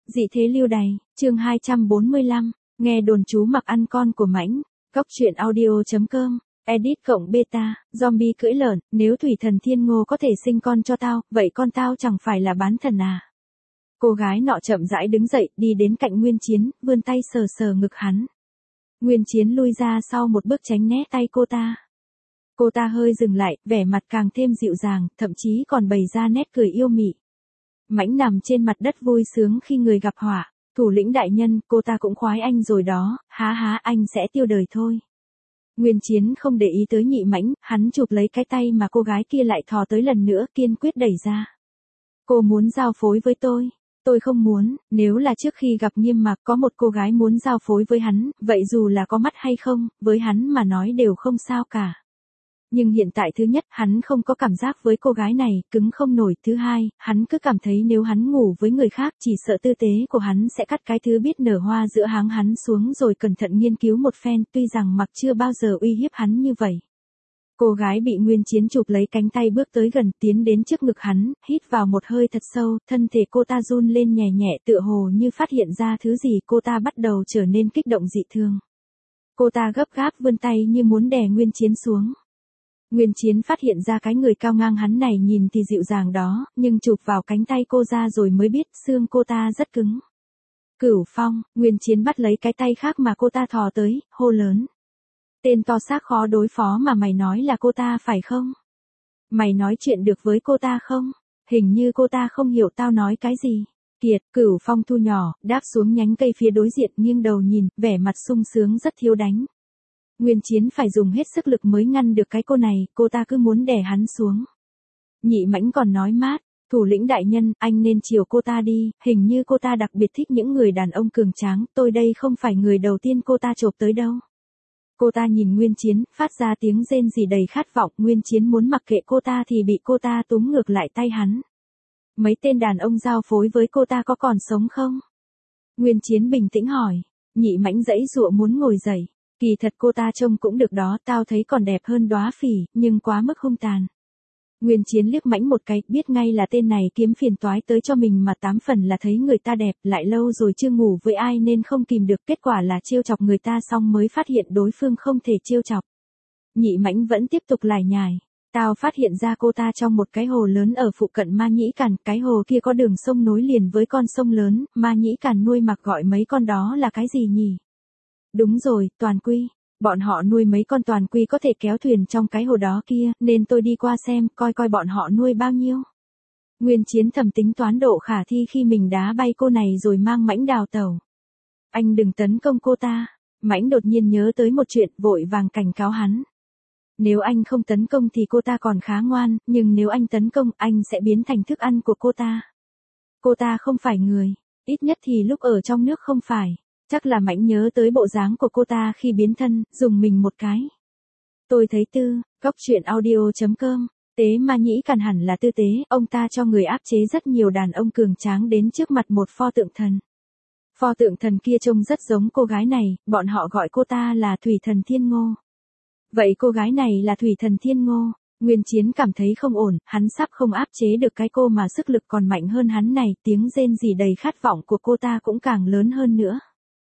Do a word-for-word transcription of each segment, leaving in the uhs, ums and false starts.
Dị thế lưu đày, chương hai trăm bốn mươi lăm, nghe đồn chú mặc ăn con của Mãnh, Cóc truyện audio chấm com, edit cộng beta, zombie cưỡi lợn, nếu Thủy Thần Thiên Ngô có thể sinh con cho tao, vậy con tao chẳng phải là bán thần à? Cô gái nọ chậm rãi đứng dậy, đi đến cạnh Nguyên Chiến, vươn tay sờ sờ ngực hắn. Nguyên Chiến lui ra sau một bước tránh né tay cô ta. Cô ta hơi dừng lại, vẻ mặt càng thêm dịu dàng, thậm chí còn bày ra nét cười yêu mị. Mãnh nằm trên mặt đất vui sướng khi người gặp họa, thủ lĩnh đại nhân, cô ta cũng khoái anh rồi đó, há há anh sẽ tiêu đời thôi. Nguyên Chiến không để ý tới Nhị Mãnh, hắn chụp lấy cái tay mà cô gái kia lại thò tới lần nữa, kiên quyết đẩy ra. Cô muốn giao phối với tôi. Tôi không muốn, nếu là trước khi gặp Nghiêm Mạc có một cô gái muốn giao phối với hắn, vậy dù là có mắt hay không, với hắn mà nói đều không sao cả. Nhưng hiện tại thứ nhất, hắn không có cảm giác với cô gái này, cứng không nổi. Thứ hai, hắn cứ cảm thấy nếu hắn ngủ với người khác chỉ sợ tư tế của hắn sẽ cắt cái thứ biết nở hoa giữa háng hắn xuống rồi cẩn thận nghiên cứu một phen, tuy rằng Mặc chưa bao giờ uy hiếp hắn như vậy. Cô gái bị Nguyên Chiến chụp lấy cánh tay bước tới gần, tiến đến trước ngực hắn, hít vào một hơi thật sâu, thân thể cô ta run lên nhẹ nhẹ tựa hồ như phát hiện ra thứ gì, cô ta bắt đầu trở nên kích động dị thường. Cô ta gấp gáp vươn tay như muốn đè Nguyên Chiến xuống. Nguyên Chiến phát hiện ra cái người cao ngang hắn này nhìn thì dịu dàng đó, nhưng chụp vào cánh tay cô ra rồi mới biết xương cô ta rất cứng. Cửu Phong, Nguyên Chiến bắt lấy cái tay khác mà cô ta thò tới, hô lớn. Tên to xác khó đối phó mà mày nói là cô ta phải không? Mày nói chuyện được với cô ta không? Hình như cô ta không hiểu tao nói cái gì. Kiệt, Cửu Phong thu nhỏ, đáp xuống nhánh cây phía đối diện, nghiêng đầu nhìn, vẻ mặt sung sướng rất thiếu đánh. Nguyên Chiến phải dùng hết sức lực mới ngăn được cái cô này, cô ta cứ muốn đè hắn xuống. Nhị Mãnh còn nói mát, thủ lĩnh đại nhân, anh nên chiều cô ta đi, hình như cô ta đặc biệt thích những người đàn ông cường tráng, tôi đây không phải người đầu tiên cô ta chộp tới đâu. Cô ta nhìn Nguyên Chiến, phát ra tiếng rên rỉ đầy khát vọng, Nguyên Chiến muốn mặc kệ cô ta thì bị cô ta túm ngược lại tay hắn. Mấy tên đàn ông giao phối với cô ta có còn sống không? Nguyên Chiến bình tĩnh hỏi. Nhị Mãnh giãy giụa muốn ngồi dậy. Kỳ thật cô ta trông cũng được đó, tao thấy còn đẹp hơn đóa phỉ, nhưng quá mức hung tàn. Nguyên Chiến liếc Mãnh một cái, biết ngay là tên này kiếm phiền toái tới cho mình mà tám phần là thấy người ta đẹp, lại lâu rồi chưa ngủ với ai nên không kìm được, kết quả là trêu chọc người ta xong mới phát hiện đối phương không thể trêu chọc. Nhị Mãnh vẫn tiếp tục lải nhải. Tao phát hiện ra cô ta trong một cái hồ lớn ở phụ cận Ma Nhĩ Càn, cái hồ kia có đường sông nối liền với con sông lớn, Ma Nhĩ Càn nuôi Mặc gọi mấy con đó là cái gì nhỉ? Đúng rồi, toàn quy. Bọn họ nuôi mấy con toàn quy có thể kéo thuyền trong cái hồ đó kia, nên tôi đi qua xem, coi coi bọn họ nuôi bao nhiêu. Nguyên Chiến thầm tính toán độ khả thi khi mình đá bay cô này rồi mang Mãnh đào tẩu. Anh đừng tấn công cô ta. Mãnh đột nhiên nhớ tới một chuyện, vội vàng cảnh cáo hắn. Nếu anh không tấn công thì cô ta còn khá ngoan, nhưng nếu anh tấn công, anh sẽ biến thành thức ăn của cô ta. Cô ta không phải người, ít nhất thì lúc ở trong nước không phải. Chắc là Mãnh nhớ tới bộ dáng của cô ta khi biến thân, dùng mình một cái. Tôi thấy tư, Cóc truyện audio chấm com, tế Ma Nhĩ Càn hẳn là tư tế, ông ta cho người áp chế rất nhiều đàn ông cường tráng đến trước mặt một pho tượng thần. Pho tượng thần kia trông rất giống cô gái này, bọn họ gọi cô ta là Thủy Thần Thiên Ngô. Vậy cô gái này là Thủy Thần Thiên Ngô. Nguyên Chiến cảm thấy không ổn, hắn sắp không áp chế được cái cô mà sức lực còn mạnh hơn hắn này, tiếng rên rỉ đầy khát vọng của cô ta cũng càng lớn hơn nữa.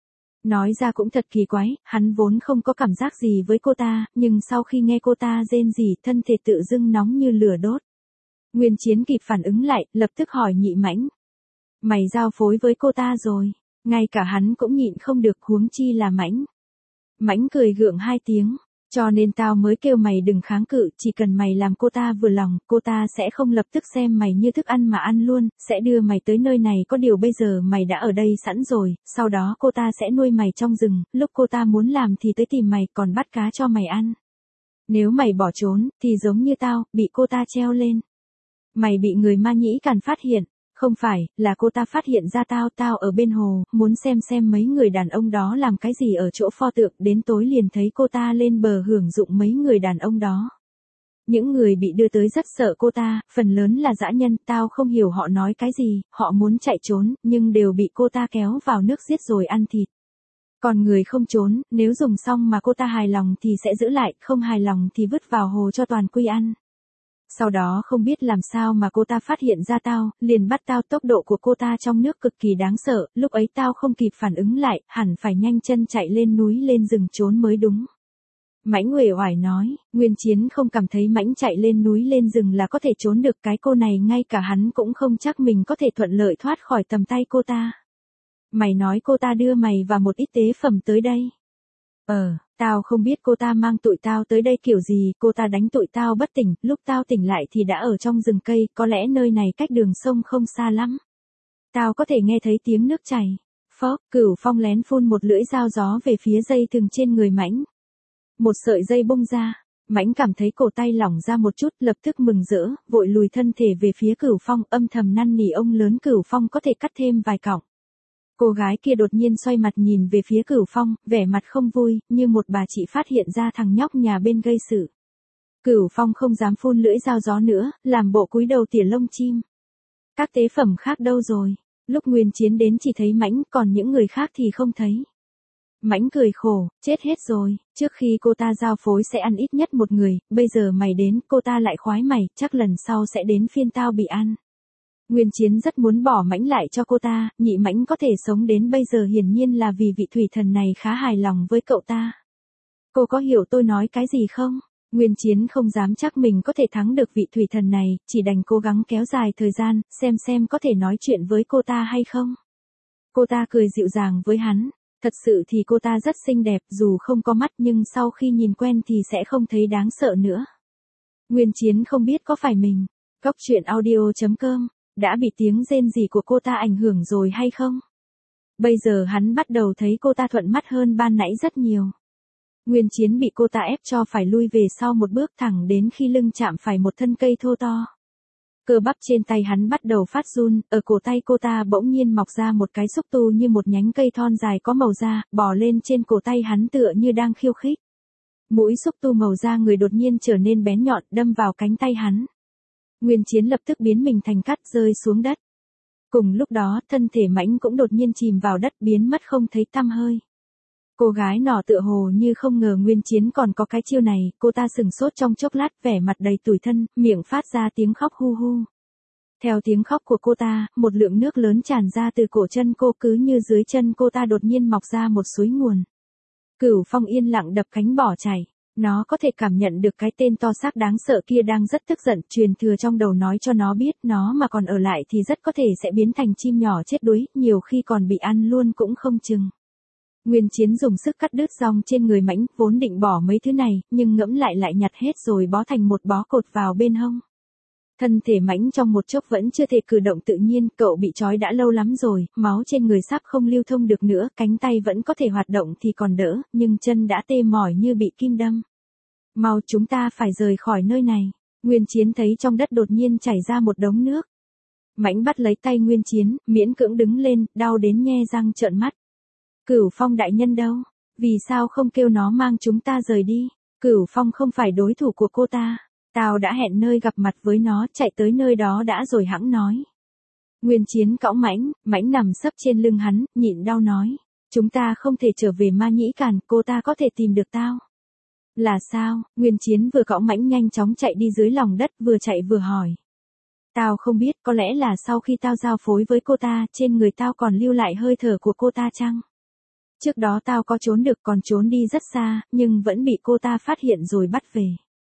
Nói ra cũng thật kỳ quái, hắn vốn không có cảm giác gì với cô ta, nhưng sau khi nghe cô ta rên rỉ, thân thể tự dưng nóng như lửa đốt. Nguyên Chiến kịp phản ứng lại, lập tức hỏi Nhị Mãnh. Mày giao phối với cô ta rồi, ngay cả hắn cũng nhịn không được, huống chi là Mãnh. Mãnh cười gượng hai tiếng. Cho nên tao mới kêu mày đừng kháng cự, chỉ cần mày làm cô ta vừa lòng, cô ta sẽ không lập tức xem mày như thức ăn mà ăn luôn, sẽ đưa mày tới nơi này, có điều bây giờ mày đã ở đây sẵn rồi, sau đó cô ta sẽ nuôi mày trong rừng, lúc cô ta muốn làm thì tới tìm mày, còn bắt cá cho mày ăn. Nếu mày bỏ trốn, thì giống như tao, bị cô ta treo lên. Mày bị người Ma Nhĩ Càn phát hiện. Không phải, là cô ta phát hiện ra tao, tao ở bên hồ, muốn xem xem mấy người đàn ông đó làm cái gì ở chỗ pho tượng, đến tối liền thấy cô ta lên bờ hưởng dụng mấy người đàn ông đó. Những người bị đưa tới rất sợ cô ta, phần lớn là dã nhân, tao không hiểu họ nói cái gì, họ muốn chạy trốn, nhưng đều bị cô ta kéo vào nước giết rồi ăn thịt. Còn người không trốn, nếu dùng xong mà cô ta hài lòng thì sẽ giữ lại, không hài lòng thì vứt vào hồ cho toàn quy ăn. Sau đó không biết làm sao mà cô ta phát hiện ra tao, liền bắt tao. Tốc độ của cô ta trong nước cực kỳ đáng sợ, lúc ấy tao không kịp phản ứng lại, hẳn phải nhanh chân chạy lên núi lên rừng trốn mới đúng. Mãnh uể oải nói, Nguyên Chiến không cảm thấy Mãnh chạy lên núi lên rừng là có thể trốn được, cái cô này ngay cả hắn cũng không chắc mình có thể thuận lợi thoát khỏi tầm tay cô ta. Mày nói cô ta đưa mày và một ít tế phẩm tới đây. Ờ, tao không biết cô ta mang tụi tao tới đây kiểu gì, cô ta đánh tụi tao bất tỉnh, lúc tao tỉnh lại thì đã ở trong rừng cây, có lẽ nơi này cách đường sông không xa lắm. Tao có thể nghe thấy tiếng nước chảy. Phốc, Cửu Phong lén phun một lưỡi dao gió về phía dây thừng trên người Mãnh. Một sợi dây bung ra, Mãnh cảm thấy cổ tay lỏng ra một chút, lập tức mừng rỡ, vội lùi thân thể về phía Cửu Phong, âm thầm năn nỉ ông lớn Cửu Phong có thể cắt thêm vài cọng. Cô gái kia đột nhiên xoay mặt nhìn về phía Cửu Phong, vẻ mặt không vui, như một bà chị phát hiện ra thằng nhóc nhà bên gây sự. Cửu Phong không dám phun lưỡi dao gió nữa, làm bộ cúi đầu tỉa lông chim. Các tế phẩm khác đâu rồi? Lúc Nguyên Chiến đến chỉ thấy Mãnh, còn những người khác thì không thấy. Mãnh cười khổ, chết hết rồi, trước khi cô ta giao phối sẽ ăn ít nhất một người, bây giờ mày đến, cô ta lại khoái mày, chắc lần sau sẽ đến phiên tao bị ăn. Nguyên Chiến rất muốn bỏ Mãnh lại cho cô ta, nhị Mãnh có thể sống đến bây giờ hiển nhiên là vì vị thủy thần này khá hài lòng với cậu ta. Cô có hiểu tôi nói cái gì không? Nguyên Chiến không dám chắc mình có thể thắng được vị thủy thần này, chỉ đành cố gắng kéo dài thời gian, xem xem có thể nói chuyện với cô ta hay không. Cô ta cười dịu dàng với hắn. Thật sự thì cô ta rất xinh đẹp, dù không có mắt nhưng sau khi nhìn quen thì sẽ không thấy đáng sợ nữa. Nguyên Chiến không biết có phải mình, Cóc Truyện Audio chấm com, đã bị tiếng rên rỉ của cô ta ảnh hưởng rồi hay không? Bây giờ hắn bắt đầu thấy cô ta thuận mắt hơn ban nãy rất nhiều. Nguyên Chiến bị cô ta ép cho phải lui về sau một bước thẳng đến khi lưng chạm phải một thân cây thô to. Cơ bắp trên tay hắn bắt đầu phát run, ở cổ tay cô ta bỗng nhiên mọc ra một cái xúc tu như một nhánh cây thon dài có màu da, bò lên trên cổ tay hắn tựa như đang khiêu khích. Mũi xúc tu màu da người đột nhiên trở nên bén nhọn, đâm vào cánh tay hắn. Nguyên Chiến lập tức biến mình thành cát rơi xuống đất. Cùng lúc đó, thân thể Mãnh cũng đột nhiên chìm vào đất biến mất không thấy tăm hơi. Cô gái nọ tựa hồ như không ngờ Nguyên Chiến còn có cái chiêu này, cô ta sừng sốt trong chốc lát, vẻ mặt đầy tủi thân, miệng phát ra tiếng khóc hu hu. Theo tiếng khóc của cô ta, một lượng nước lớn tràn ra từ cổ chân cô, cứ như dưới chân cô ta đột nhiên mọc ra một suối nguồn. Cửu Phong yên lặng đập cánh bỏ chạy. Nó có thể cảm nhận được cái tên to xác đáng sợ kia đang rất tức giận, truyền thừa trong đầu nói cho nó biết nó mà còn ở lại thì rất có thể sẽ biến thành chim nhỏ chết đuối, nhiều khi còn bị ăn luôn cũng không chừng. Nguyên Chiến dùng sức cắt đứt rong trên người Mãnh, vốn định bỏ mấy thứ này, nhưng ngẫm lại lại nhặt hết rồi bó thành một bó cột vào bên hông. Thân thể Mãnh trong một chốc vẫn chưa thể cử động tự nhiên, cậu bị trói đã lâu lắm rồi, máu trên người sắp không lưu thông được nữa, cánh tay vẫn có thể hoạt động thì còn đỡ, nhưng chân đã tê mỏi như bị kim đâm. Mau, chúng ta phải rời khỏi nơi này. Nguyên Chiến thấy trong đất đột nhiên chảy ra một đống nước. Mãnh bắt lấy tay Nguyên Chiến, miễn cưỡng đứng lên, đau đến nhe răng trợn mắt. Cửu Phong đại nhân đâu? Vì sao không kêu nó mang chúng ta rời đi? Cửu Phong không phải đối thủ của cô ta. Tao đã hẹn nơi gặp mặt với nó, chạy tới nơi đó đã rồi hẵng nói. Nguyên Chiến cõng Mãnh, Mãnh nằm sấp trên lưng hắn, nhịn đau nói. Chúng ta không thể trở về Ma Nhĩ Càn, cô ta có thể tìm được tao. Là sao? Nguyên Chiến vừa cõng Mãnh nhanh chóng chạy đi dưới lòng đất, vừa chạy vừa hỏi. Tao không biết, có lẽ là sau khi tao giao phối với cô ta, trên người tao còn lưu lại hơi thở của cô ta chăng? Trước đó tao có trốn được, còn trốn đi rất xa, nhưng vẫn bị cô ta phát hiện rồi bắt về.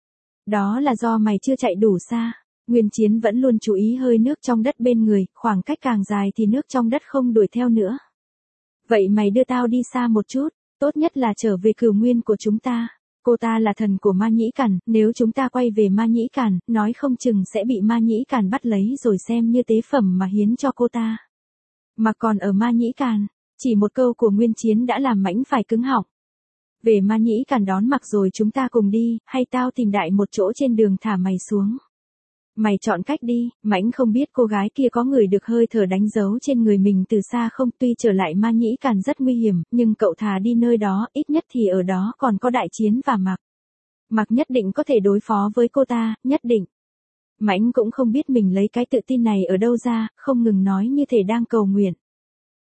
Đó là do mày chưa chạy đủ xa. Nguyên Chiến vẫn luôn chú ý hơi nước trong đất bên người, khoảng cách càng dài thì nước trong đất không đuổi theo nữa. Vậy mày đưa tao đi xa một chút, tốt nhất là trở về cửu nguyên của chúng ta. Cô ta là thần của Ma Nhĩ Càn, nếu chúng ta quay về Ma Nhĩ Càn, nói không chừng sẽ bị Ma Nhĩ Càn bắt lấy rồi xem như tế phẩm mà hiến cho cô ta. Mà còn ở Ma Nhĩ Càn, chỉ một câu của Nguyên Chiến đã làm Mãnh phải cứng họng. Về Ma Nhĩ Càn đón mặc rồi chúng ta cùng đi, hay tao tìm đại một chỗ trên đường thả mày xuống. Mày chọn cách đi. Mãnh không biết cô gái kia có ngửi được hơi thở đánh dấu trên người mình từ xa không, tuy trở lại Ma Nhĩ Càn rất nguy hiểm, nhưng cậu thà đi nơi đó, ít nhất thì ở đó còn có Đại Chiến và Mạc. Mạc nhất định có thể đối phó với cô ta, nhất định. Mãnh cũng không biết mình lấy cái tự tin này ở đâu ra, không ngừng nói như thể đang cầu nguyện.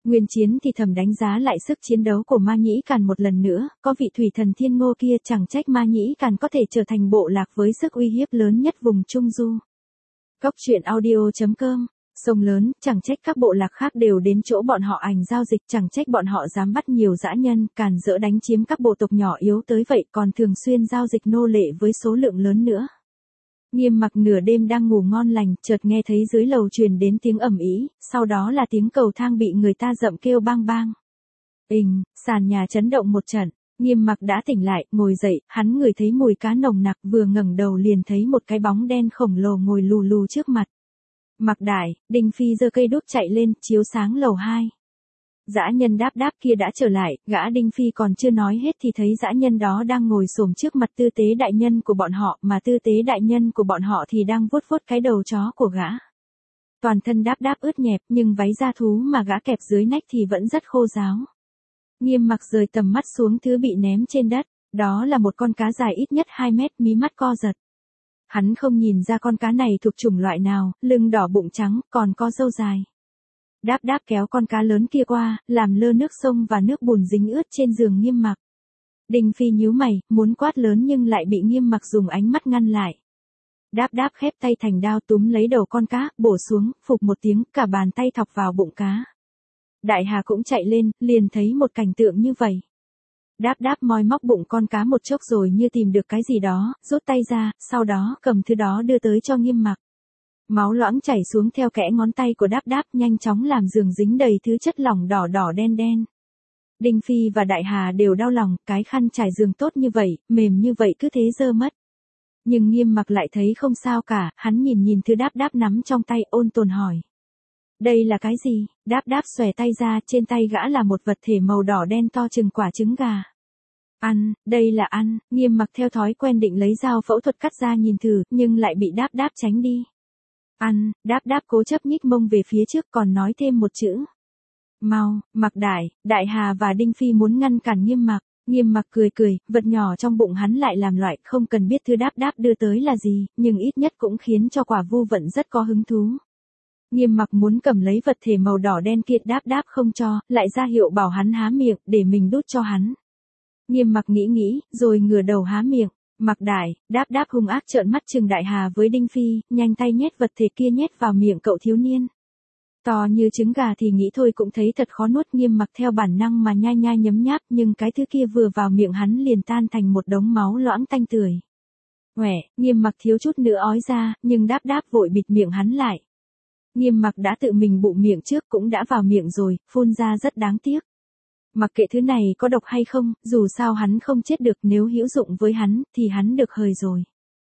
Nguyên Chiến thì thầm đánh giá lại sức chiến đấu của Ma Nhĩ Càn một lần nữa, có vị thủy thần thiên ngô kia chẳng trách Ma Nhĩ Càn có thể trở thành bộ lạc với sức uy hiếp lớn nhất vùng Trung Du. Cốc truyện audio chấm com. Sông lớn, chẳng trách các bộ lạc khác đều đến chỗ bọn họ ảnh giao dịch, chẳng trách bọn họ dám bắt nhiều dã nhân, càn rỡ đánh chiếm các bộ tộc nhỏ yếu tới vậy, còn thường xuyên giao dịch nô lệ với số lượng lớn nữa. Nghiêm Mặc nửa đêm đang ngủ ngon lành, chợt nghe thấy dưới lầu truyền đến tiếng ầm ĩ, sau đó là tiếng cầu thang bị người ta dậm kêu bang bang. Ình, sàn nhà chấn động một trận, Nghiêm Mặc đã tỉnh lại, ngồi dậy, hắn ngửi thấy mùi cá nồng nặc, vừa ngẩng đầu liền thấy một cái bóng đen khổng lồ ngồi lù lù trước mặt. Mặc Đại, Đinh Phi giơ cây đuốc chạy lên, chiếu sáng lầu hai. Dã nhân Đáp Đáp kia đã trở lại, gã Đinh Phi còn chưa nói hết thì thấy dã nhân đó đang ngồi xổm trước mặt Tư Tế đại nhân của bọn họ, mà Tư Tế đại nhân của bọn họ thì đang vuốt vuốt cái đầu chó của gã. Toàn thân Đáp Đáp ướt nhẹp, nhưng váy da thú mà gã kẹp dưới nách thì vẫn rất khô ráo. Nghiêm Mặc rời tầm mắt xuống thứ bị ném trên đất, đó là một con cá dài ít nhất hai mét, mí mắt co giật. Hắn không nhìn ra con cá này thuộc chủng loại nào, lưng đỏ bụng trắng, còn có râu dài. Đáp Đáp kéo con cá lớn kia qua, làm lơ nước sông và nước bùn dính ướt trên giường Nghiêm Mặc. Đinh Phi nhíu mày, muốn quát lớn nhưng lại bị Nghiêm Mặc dùng ánh mắt ngăn lại. Đáp Đáp khép tay thành đao túm lấy đầu con cá, bổ xuống, phụp một tiếng, cả bàn tay thọc vào bụng cá. Đại Hà cũng chạy lên, liền thấy một cảnh tượng như vậy. Đáp Đáp moi móc bụng con cá một chốc rồi như tìm được cái gì đó, rút tay ra, sau đó cầm thứ đó đưa tới cho Nghiêm Mặc. Máu loãng chảy xuống theo kẽ ngón tay của Đáp Đáp, nhanh chóng làm giường dính đầy thứ chất lỏng đỏ đỏ đen đen. Đinh Phi và Đại Hà đều đau lòng, cái khăn trải giường tốt như vậy, mềm như vậy cứ thế dơ mất. Nhưng Nghiêm Mặc lại thấy không sao cả, hắn nhìn nhìn thứ Đáp Đáp nắm trong tay, ôn tồn hỏi. Đây là cái gì? Đáp Đáp xòe tay ra, trên tay gã là một vật thể màu đỏ đen to chừng quả trứng gà. Ăn, đây là ăn, Nghiêm Mặc theo thói quen định lấy dao phẫu thuật cắt ra nhìn thử, nhưng lại bị Đáp Đáp tránh đi. Ăn, Đáp Đáp cố chấp nhích mông về phía trước còn nói thêm một chữ. Mau, Mặc Đại, Đại Hà và Đinh Phi muốn ngăn cản Nghiêm Mặc. Nghiêm Mặc cười cười, vật nhỏ trong bụng hắn lại làm loại, không cần biết thứ Đáp Đáp đưa tới là gì, nhưng ít nhất cũng khiến cho Quả Vu Vận rất có hứng thú. Nghiêm Mặc muốn cầm lấy vật thể màu đỏ đen kia, Đáp Đáp không cho, lại ra hiệu bảo hắn há miệng, để mình đút cho hắn. Nghiêm Mặc nghĩ nghĩ, rồi ngửa đầu há miệng. Mặc Đại, Đáp Đáp hung ác trợn mắt chừng Đại Hà với Đinh Phi, nhanh tay nhét vật thể kia nhét vào miệng cậu thiếu niên. To như trứng gà thì nghĩ thôi cũng thấy thật khó nuốt, Nghiêm Mặc theo bản năng mà nhai nhai nhấm nháp, nhưng cái thứ kia vừa vào miệng hắn liền tan thành một đống máu loãng tanh tưởi. Quẻ, Nghiêm Mặc thiếu chút nữa ói ra, nhưng Đáp Đáp vội bịt miệng hắn lại. Nghiêm Mặc đã tự mình bụng miệng trước, cũng đã vào miệng rồi, phun ra rất đáng tiếc. Mặc kệ thứ này có độc hay không, dù sao hắn không chết được, nếu hữu dụng với hắn, thì hắn được hời rồi.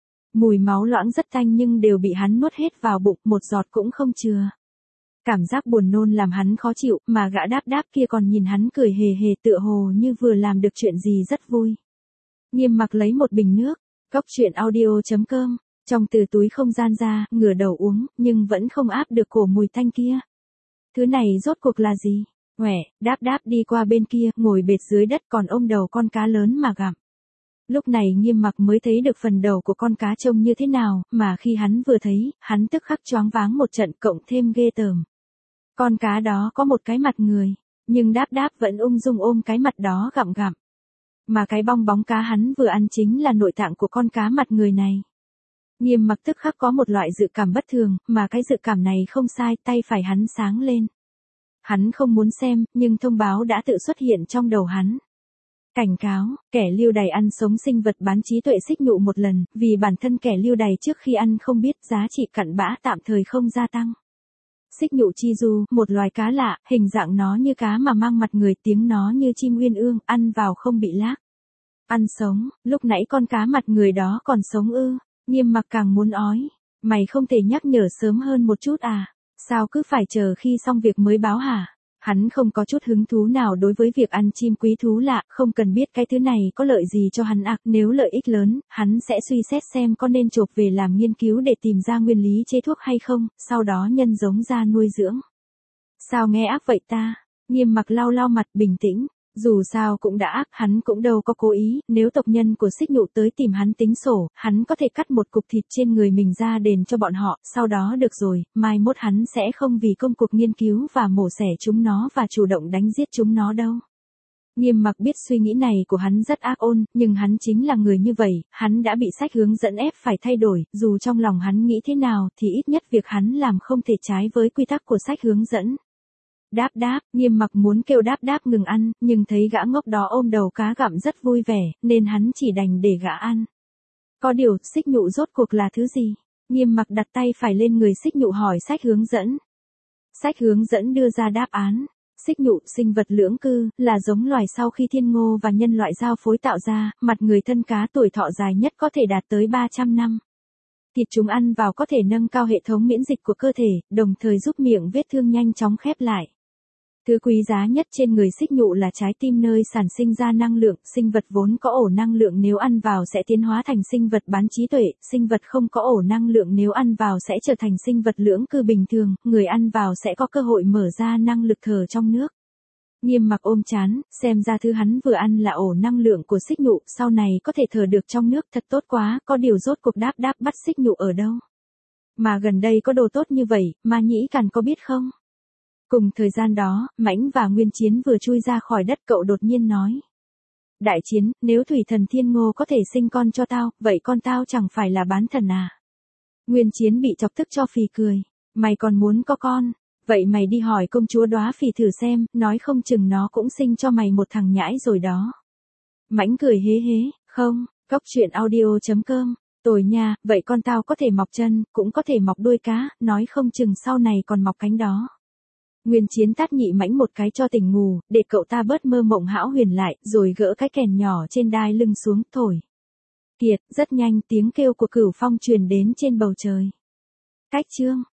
Mùi máu loãng rất tanh nhưng đều bị hắn nuốt hết vào bụng, một giọt cũng không chừa. Cảm giác buồn nôn làm hắn khó chịu, mà gã Đáp Đáp kia còn nhìn hắn cười hề hề, tựa hồ như vừa làm được chuyện gì rất vui. Nghiêm Mặc lấy một bình nước, cốc truyện audio chấm com, trong từ túi không gian ra, ngửa đầu uống, nhưng vẫn không áp được cổ mùi tanh kia. Thứ này rốt cuộc là gì? Quẻ, Đáp Đáp đi qua bên kia, ngồi bệt dưới đất còn ôm đầu con cá lớn mà gặm. Lúc này Nghiêm Mặc mới thấy được phần đầu của con cá trông như thế nào, mà khi hắn vừa thấy, hắn tức khắc choáng váng một trận, cộng thêm ghê tởm. Con cá đó có một cái mặt người, nhưng Đáp Đáp vẫn ung dung ôm cái mặt đó gặm gặm. Mà cái bong bóng cá hắn vừa ăn chính là nội tạng của con cá mặt người này. Nghiêm Mặc tức khắc có một loại dự cảm bất thường, mà cái dự cảm này không sai, tay phải hắn sáng lên. Hắn không muốn xem, nhưng thông báo đã tự xuất hiện trong đầu hắn. Cảnh cáo, kẻ lưu đày ăn sống sinh vật bán trí tuệ xích nhụ một lần, vì bản thân kẻ lưu đày trước khi ăn không biết giá trị cặn bã tạm thời không gia tăng. Xích nhụ chi du, một loài cá lạ, hình dạng nó như cá mà mang mặt người, tiếng nó như chim uyên ương, ăn vào không bị lác. Ăn sống, lúc nãy con cá mặt người đó còn sống ư? Nghiêm Mặc càng muốn ói. Mày không thể nhắc nhở sớm hơn một chút à? Sao cứ phải chờ khi xong việc mới báo hả? Hắn không có chút hứng thú nào đối với việc ăn chim quý thú lạ, không cần biết cái thứ này có lợi gì cho hắn ạc, nếu lợi ích lớn, hắn sẽ suy xét xem có nên chộp về làm nghiên cứu để tìm ra nguyên lý chế thuốc hay không, sau đó nhân giống ra nuôi dưỡng. Sao nghe ác vậy ta? Nghiêm Mặc lau lau mặt bình tĩnh, Dù sao cũng đã ác, hắn cũng đâu có cố ý, nếu tộc nhân của Xích Nhụ tới tìm hắn tính sổ, hắn có thể cắt một cục thịt trên người mình ra đền cho bọn họ, sau đó được rồi, mai mốt hắn sẽ không vì công cuộc nghiên cứu và mổ xẻ chúng nó và chủ động đánh giết chúng nó đâu. Nghiêm Mặc biết suy nghĩ này của hắn rất ác ôn, nhưng hắn chính là người như vậy, hắn đã bị sách hướng dẫn ép phải thay đổi, dù trong lòng hắn nghĩ thế nào thì ít nhất việc hắn làm không thể trái với quy tắc của sách hướng dẫn. Đáp đáp, Nghiêm Mặc muốn kêu đáp đáp ngừng ăn, nhưng thấy gã ngốc đó ôm đầu cá gặm rất vui vẻ, nên hắn chỉ đành để gã ăn. Có điều, Xích Nhụ rốt cuộc là thứ gì? Nghiêm Mặc đặt tay phải lên người Xích Nhụ hỏi sách hướng dẫn. Sách hướng dẫn đưa ra đáp án. Xích Nhụ, sinh vật lưỡng cư, là giống loài sau khi thiên ngô và nhân loại giao phối tạo ra, mặt người thân cá tuổi thọ dài nhất có thể đạt tới ba trăm năm. Thịt chúng ăn vào có thể nâng cao hệ thống miễn dịch của cơ thể, đồng thời giúp miệng vết thương nhanh chóng khép lại. Thứ quý giá nhất trên người Xích Nhụ là trái tim nơi sản sinh ra năng lượng, sinh vật vốn có ổ năng lượng nếu ăn vào sẽ tiến hóa thành sinh vật bán trí tuệ, sinh vật không có ổ năng lượng nếu ăn vào sẽ trở thành sinh vật lưỡng cư bình thường, người ăn vào sẽ có cơ hội mở ra năng lực thở trong nước. Nghiêm Mặc ôm chán, xem ra thứ hắn vừa ăn là ổ năng lượng của Xích Nhụ, sau này có thể thở được trong nước, thật tốt quá, có điều rốt cuộc đáp đáp bắt Xích Nhụ ở đâu. Mà gần đây có đồ tốt như vậy, Ma Nhĩ Càn có biết không? Cùng thời gian đó, Mãnh và Nguyên Chiến vừa chui ra khỏi đất, cậu đột nhiên nói. Đại Chiến, nếu Thủy Thần Thiên Ngô có thể sinh con cho tao, vậy con tao chẳng phải là bán thần à? Nguyên Chiến bị chọc tức cho phì cười. Mày còn muốn có con? Vậy mày đi hỏi công chúa Đóa Phì thử xem, nói không chừng nó cũng sinh cho mày một thằng nhãi rồi đó. Mãnh cười hế hế, không, cóc truyện audio chấm com. Tồi nha, vậy con tao có thể mọc chân, cũng có thể mọc đuôi cá, nói không chừng sau này còn mọc cánh đó. Nguyên Chiến tát nhị Mãnh một cái cho tỉnh ngủ, để cậu ta bớt mơ mộng hão huyền lại, rồi gỡ cái kèn nhỏ trên đai lưng xuống, thổi. Kiệt, rất nhanh tiếng kêu của Cửu Phong truyền đến trên bầu trời. Cách chương